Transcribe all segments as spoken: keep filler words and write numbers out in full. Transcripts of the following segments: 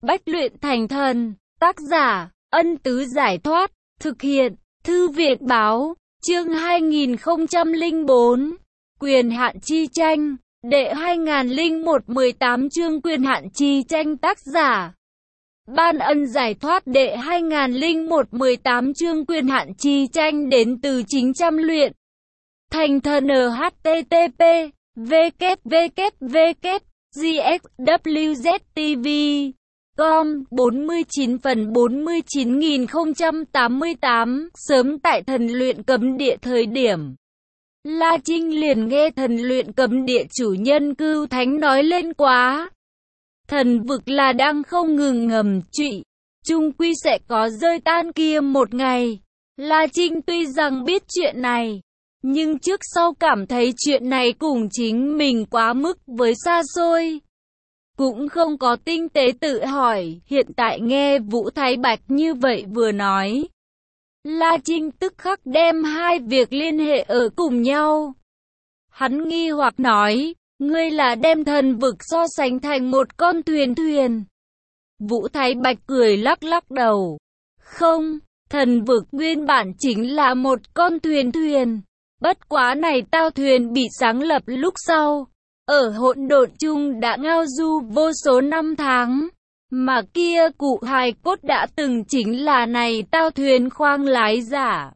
Bách luyện thành thần. Tác giả, Ân Tứ Giải Thoát. Thực hiện, Thư viện Báo. Chương hai nghìn không trăm lẻ bốn. Quyền hạn chi tranh. Đệ hai nghìn lẻ một mười tám chương quyền hạn chi tranh. Tác giả, Ban Ân Giải Thoát. Đệ hai nghìn lẻ một mười tám chương quyền hạn chi tranh đến từ chín trăm luyện thành thần. Http www gxwztv com bốn mươi chín phần bốn mươi chín nghìn không trăm tám mươi tám. Sớm tại thần luyện cấm địa thời điểm, La Trinh liền nghe thần luyện cấm địa chủ nhân Cưu Thánh nói lên quá. Thần vực là đang không ngừng ngầm trụy, chung quy sẽ có rơi tan kia một ngày. La Trinh tuy rằng biết chuyện này, nhưng trước sau cảm thấy chuyện này cùng chính mình quá mức với xa xôi. Cũng không có tinh tế tự hỏi, hiện tại nghe Vũ Thái Bạch như vậy vừa nói, La Trinh tức khắc đem hai việc liên hệ ở cùng nhau. Hắn nghi hoặc nói, ngươi là đem thần vực so sánh thành một con thuyền thuyền. Vũ Thái Bạch cười lắc lắc đầu. Không, thần vực nguyên bản chính là một con thuyền thuyền. Bất quá này tao thuyền bị sáng lập lúc sau, ở hỗn độn chung đã ngao du vô số năm tháng. Mà kia cụ hài cốt đã từng chính là này tao thuyền khoang lái giả.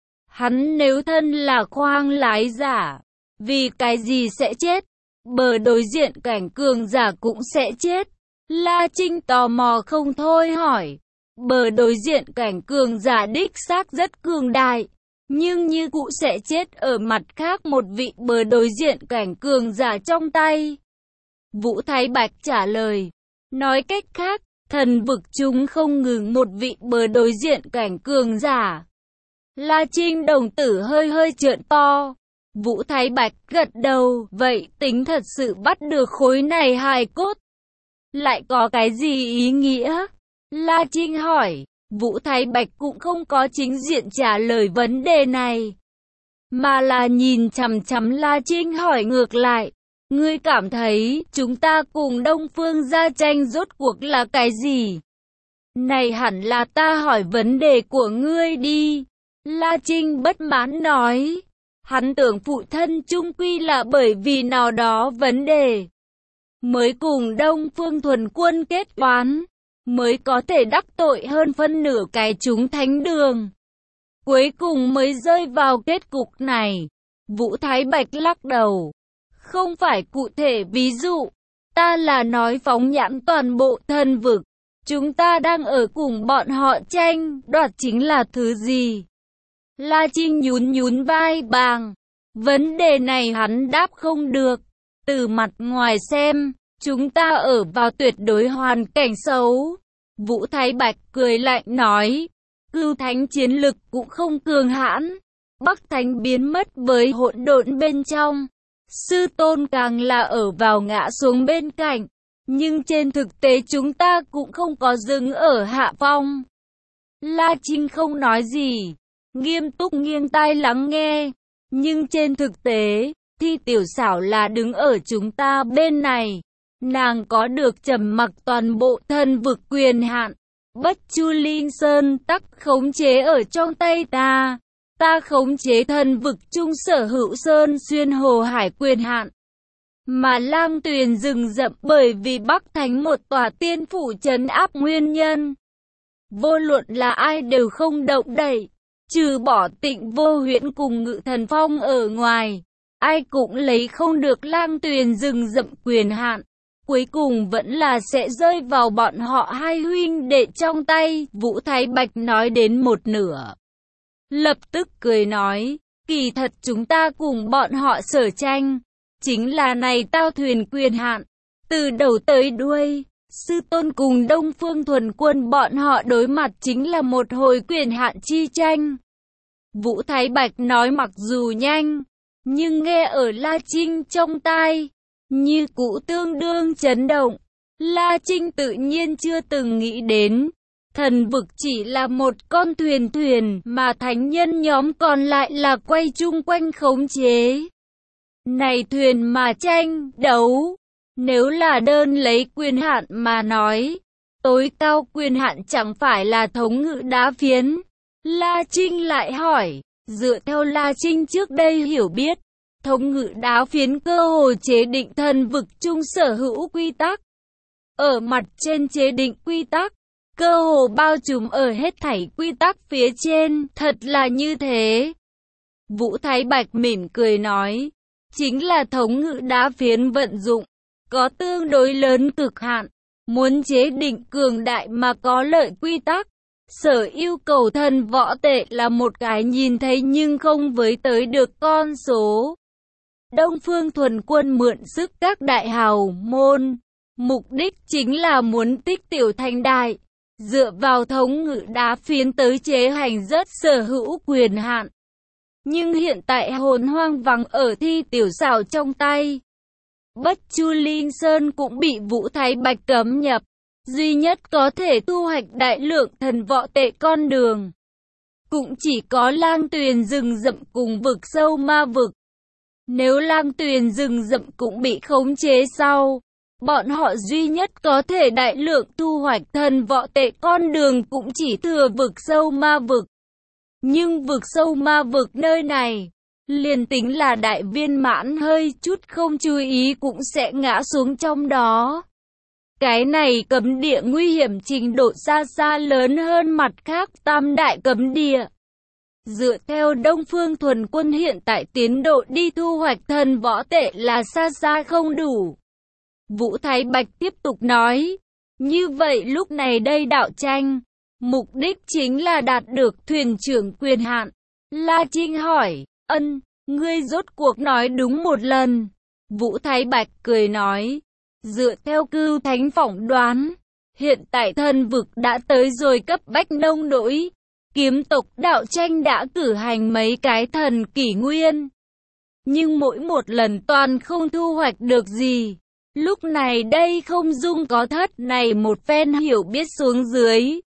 Hắn nếu thân là khoang lái giả, vì cái gì sẽ chết? Bờ đối diện cảnh cường giả cũng sẽ chết. La Trinh tò mò không thôi hỏi. Bờ đối diện cảnh cường giả đích xác rất cường đại, nhưng như cụ sẽ chết ở mặt khác một vị bờ đối diện cảnh cường giả trong tay. Vũ Thái Bạch trả lời. Nói cách khác, thần vực chúng không ngừng một vị bờ đối diện cảnh cường giả. La Trinh đồng tử hơi hơi trợn to. Vũ Thái Bạch gật đầu. Vậy tính thật sự bắt được khối này hài cốt, lại có cái gì ý nghĩa? La Trinh hỏi. Vũ Thái Bạch cũng không có chính diện trả lời vấn đề này, mà là nhìn chằm chằm La Trinh hỏi ngược lại. Ngươi cảm thấy chúng ta cùng Đông Phương gia tranh rốt cuộc là cái gì? Này hẳn là ta hỏi vấn đề của ngươi đi. La Trinh bất mãn nói. Hắn tưởng phụ thân chung quy là bởi vì nào đó vấn đề mới cùng Đông Phương Thuần Quân kết oán, mới có thể đắc tội hơn phân nửa cái chúng thánh đường, cuối cùng mới rơi vào kết cục này. Vũ Thái Bạch lắc đầu. Không phải cụ thể ví dụ, ta là nói phóng nhãn toàn bộ thần vực. Chúng ta đang ở cùng bọn họ tranh đoạt chính là thứ gì? La Trinh nhún nhún vai bàng. Vấn đề này hắn đáp không được. Từ mặt ngoài xem, chúng ta ở vào tuyệt đối hoàn cảnh xấu. Vũ Thái Bạch cười lạnh nói. Cưu Thánh chiến lực cũng không cường hãn. Bắc Thánh biến mất với hỗn độn bên trong. Sư tôn càng là ở vào ngã xuống bên cạnh. Nhưng trên thực tế chúng ta cũng không có dừng ở hạ phong. La Trinh không nói gì, nghiêm túc nghiêng tai lắng nghe. Nhưng trên thực tế, Thi Tiểu Xảo là đứng ở chúng ta bên này. Nàng có được trầm mặc toàn bộ thần vực quyền hạn. Bất Chu Linh Sơn tắc khống chế ở trong tay ta. Ta khống chế thần vực chung sở hữu sơn xuyên hồ hải quyền hạn. Mà Lam Tuyền rừng rậm bởi vì Bắc Thánh một tòa tiên phủ trấn áp nguyên nhân. Vô luận là ai đều không động đậy, trừ bỏ Tịnh Vô Huyễn cùng Ngự Thần Phong ở ngoài. Ai cũng lấy không được Lam Tuyền rừng rậm quyền hạn. Cuối cùng vẫn là sẽ rơi vào bọn họ hai huynh đệ trong tay. Vũ Thái Bạch nói đến một nửa, lập tức cười nói, kỳ thật chúng ta cùng bọn họ sở tranh, chính là này tao thuyền quyền hạn. Từ đầu tới đuôi, sư tôn cùng Đông Phương Thuần Quân bọn họ đối mặt chính là một hồi quyền hạn chi tranh. Vũ Thái Bạch nói mặc dù nhanh, nhưng nghe ở La Trinh trong tai, như cũ tương đương chấn động. La Trinh tự nhiên chưa từng nghĩ đến, thần vực chỉ là một con thuyền thuyền mà thánh nhân nhóm còn lại là quay chung quanh khống chế này thuyền mà tranh đấu. Nếu là đơn lấy quyền hạn mà nói, Tối cao quyền hạn chẳng phải là thống ngự đá phiến. La Trinh lại hỏi, dựa theo La Trinh trước đây hiểu biết, thống ngự đá phiến cơ hồ chế định thần vực chung sở hữu quy tắc. Ở mặt trên chế định quy tắc, cơ hồ bao trùm ở hết thảy quy tắc phía trên, thật là như thế. Vũ Thái Bạch mỉm cười nói, chính là thống ngự đá phiến vận dụng, có tương đối lớn cực hạn, muốn chế định cường đại mà có lợi quy tắc. Sở yêu cầu thần võ tệ là một cái nhìn thấy nhưng không với tới được con số. Đông Phương Thuần Quân mượn sức các đại hào môn, mục đích chính là muốn tích tiểu thành đại, dựa vào thống ngự đá phiến tới chế hành rất sở hữu quyền hạn. Nhưng hiện tại hồn hoang vắng ở Thi Tiểu Xảo trong tay. Bất Chu Linh Sơn cũng bị Vũ Thái Bạch cấm nhập, duy nhất có thể thu hoạch đại lượng thần võ tệ con đường. Cũng chỉ có Lang Tuyền rừng rậm cùng vực sâu ma vực. Nếu Lang Tuyền rừng rậm cũng bị khống chế sau, bọn họ duy nhất có thể đại lượng thu hoạch thần võ tệ con đường cũng chỉ thừa vực sâu ma vực. Nhưng vực sâu ma vực nơi này, liền tính là đại viên mãn hơi chút không chú ý cũng sẽ ngã xuống trong đó. Cái này cấm địa nguy hiểm trình độ xa xa lớn hơn mặt khác tam đại cấm địa. Dựa theo Đông Phương Thuần Quân hiện tại tiến độ đi thu hoạch thần võ tệ là xa xa không đủ. Vũ Thái Bạch tiếp tục nói, như vậy lúc này đây đạo tranh, mục đích chính là đạt được thuyền trưởng quyền hạn. La Trinh hỏi, ân, ngươi rốt cuộc nói đúng một lần. Vũ Thái Bạch cười nói, dựa theo Cưu Thánh phỏng đoán, hiện tại thần vực đã tới rồi cấp bách nông nỗi. Kiếm tộc đạo tranh đã cử hành mấy cái thần kỷ nguyên, nhưng mỗi một lần toàn không thu hoạch được gì. Lúc này đây không dung có thất này một phen hiểu biết xuống dưới.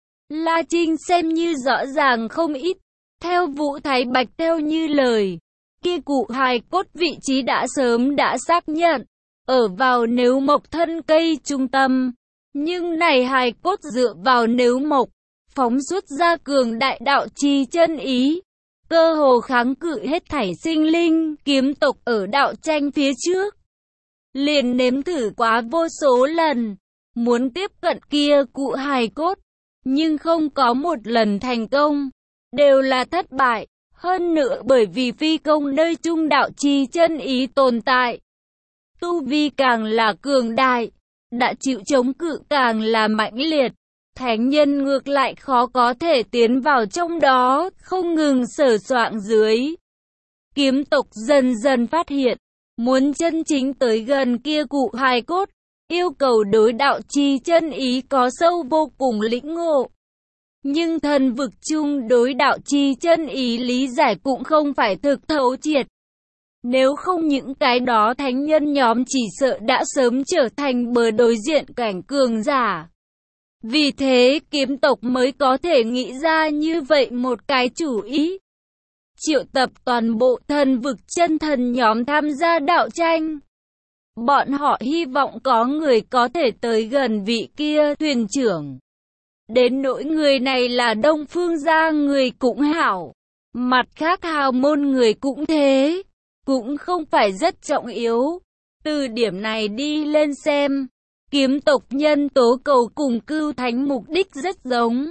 La Trinh xem như rõ ràng không ít. Theo Vũ Thái Bạch theo như lời, kia cụ hài cốt vị trí đã sớm đã xác nhận, ở vào nếu mộc thân cây trung tâm. Nhưng này hài cốt dựa vào nếu mộc, phóng xuất ra cường đại đạo chi chân ý, cơ hồ kháng cự hết thảy sinh linh, kiếm tộc ở đạo tranh phía trước. Liền nếm thử quá vô số lần, muốn tiếp cận kia cụ hài cốt, nhưng không có một lần thành công, đều là thất bại, hơn nữa bởi vì phi công nơi trung đạo chi chân ý tồn tại. Tu vi càng là cường đại, đã chịu chống cự càng là mãnh liệt. Thánh nhân ngược lại khó có thể tiến vào trong đó, không ngừng sờ soạng dưới. Kiếm tộc dần dần phát hiện, muốn chân chính tới gần kia cụ hài cốt, yêu cầu đối đạo chi chân ý có sâu vô cùng lĩnh ngộ. Nhưng thần vực chung đối đạo chi chân ý lý giải cũng không phải thực thấu triệt. Nếu không những cái đó thánh nhân nhóm chỉ sợ đã sớm trở thành bờ đối diện cảnh cường giả. Vì thế kiếm tộc mới có thể nghĩ ra như vậy một cái chủ ý. Triệu tập toàn bộ thần vực chân thần nhóm tham gia đạo tranh. Bọn họ hy vọng có người có thể tới gần vị kia thuyền trưởng. Đến nỗi người này là Đông Phương gia người cũng hảo. Mặt khác hào môn người cũng thế. Cũng không phải rất trọng yếu. Từ điểm này đi lên xem, kiếm tộc nhân tố cầu cùng Cưu Thánh mục đích rất giống.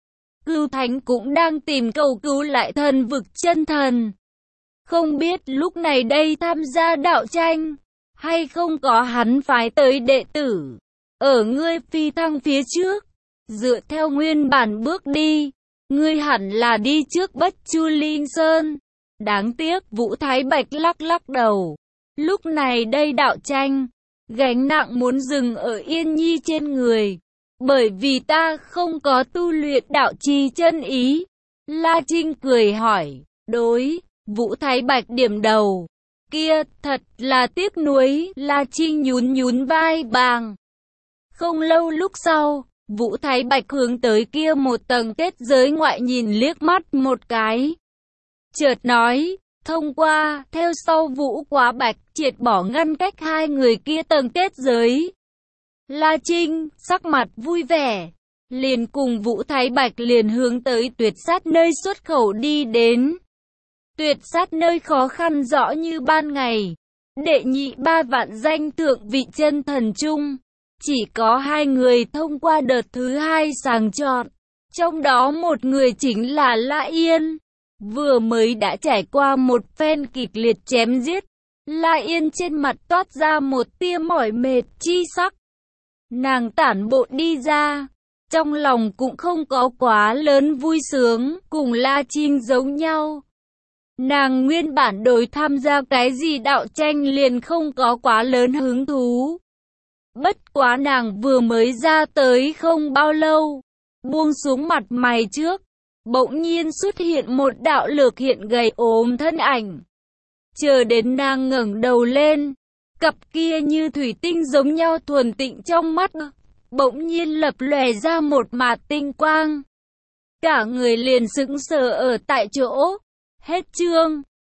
Cưu Thánh cũng đang tìm cầu cứu lại thần vực chân thần. Không biết lúc này đây tham gia đạo tranh, hay không có hắn phái tới đệ tử. Ở ngươi phi thăng phía trước, dựa theo nguyên bản bước đi, ngươi hẳn là đi trước Bất Chu Linh Sơn. Đáng tiếc Vũ Thái Bạch lắc lắc đầu. Lúc này đây đạo tranh, gánh nặng muốn dừng ở Yên Nhi trên người. Bởi vì ta không có tu luyện đạo chi chân ý. La Trinh cười hỏi, đối, Vũ Thái Bạch điểm đầu. Kia, thật là tiếc nuối, La Trinh nhún nhún vai bàng. Không lâu lúc sau, Vũ Thái Bạch hướng tới kia một tầng kết giới ngoại nhìn liếc mắt một cái. Chợt nói, thông qua, theo sau Vũ Quá Bạch triệt bỏ ngăn cách hai người kia tầng kết giới. La Trinh, sắc mặt vui vẻ, liền cùng Vũ Thái Bạch liền hướng tới Tuyệt Sát nơi xuất khẩu đi đến. Tuyệt Sát nơi khó khăn rõ như ban ngày. Đệ nhị ba vạn danh thượng vị chân thần chung. Chỉ có hai người thông qua đợt thứ hai sàng chọn. Trong đó một người chính là La Yên. Vừa mới đã trải qua một phen kịch liệt chém giết. La Yên trên mặt toát ra một tia mỏi mệt chi sắc. Nàng tản bộ đi ra. Trong lòng cũng không có quá lớn vui sướng, cùng La Trinh giống nhau. Nàng nguyên bản đối tham gia cái gì đạo tranh liền không có quá lớn hứng thú. Bất quá nàng vừa mới ra tới không bao lâu, buông xuống mặt mày trước, bỗng nhiên xuất hiện một đạo lược hiện gầy ốm thân ảnh. Chờ đến nàng ngẩng đầu lên, cặp kia như thủy tinh giống nhau thuần tịnh trong mắt, bỗng nhiên lập lòe ra một mạt tinh quang. Cả người liền sững sờ ở tại chỗ. Hết chương.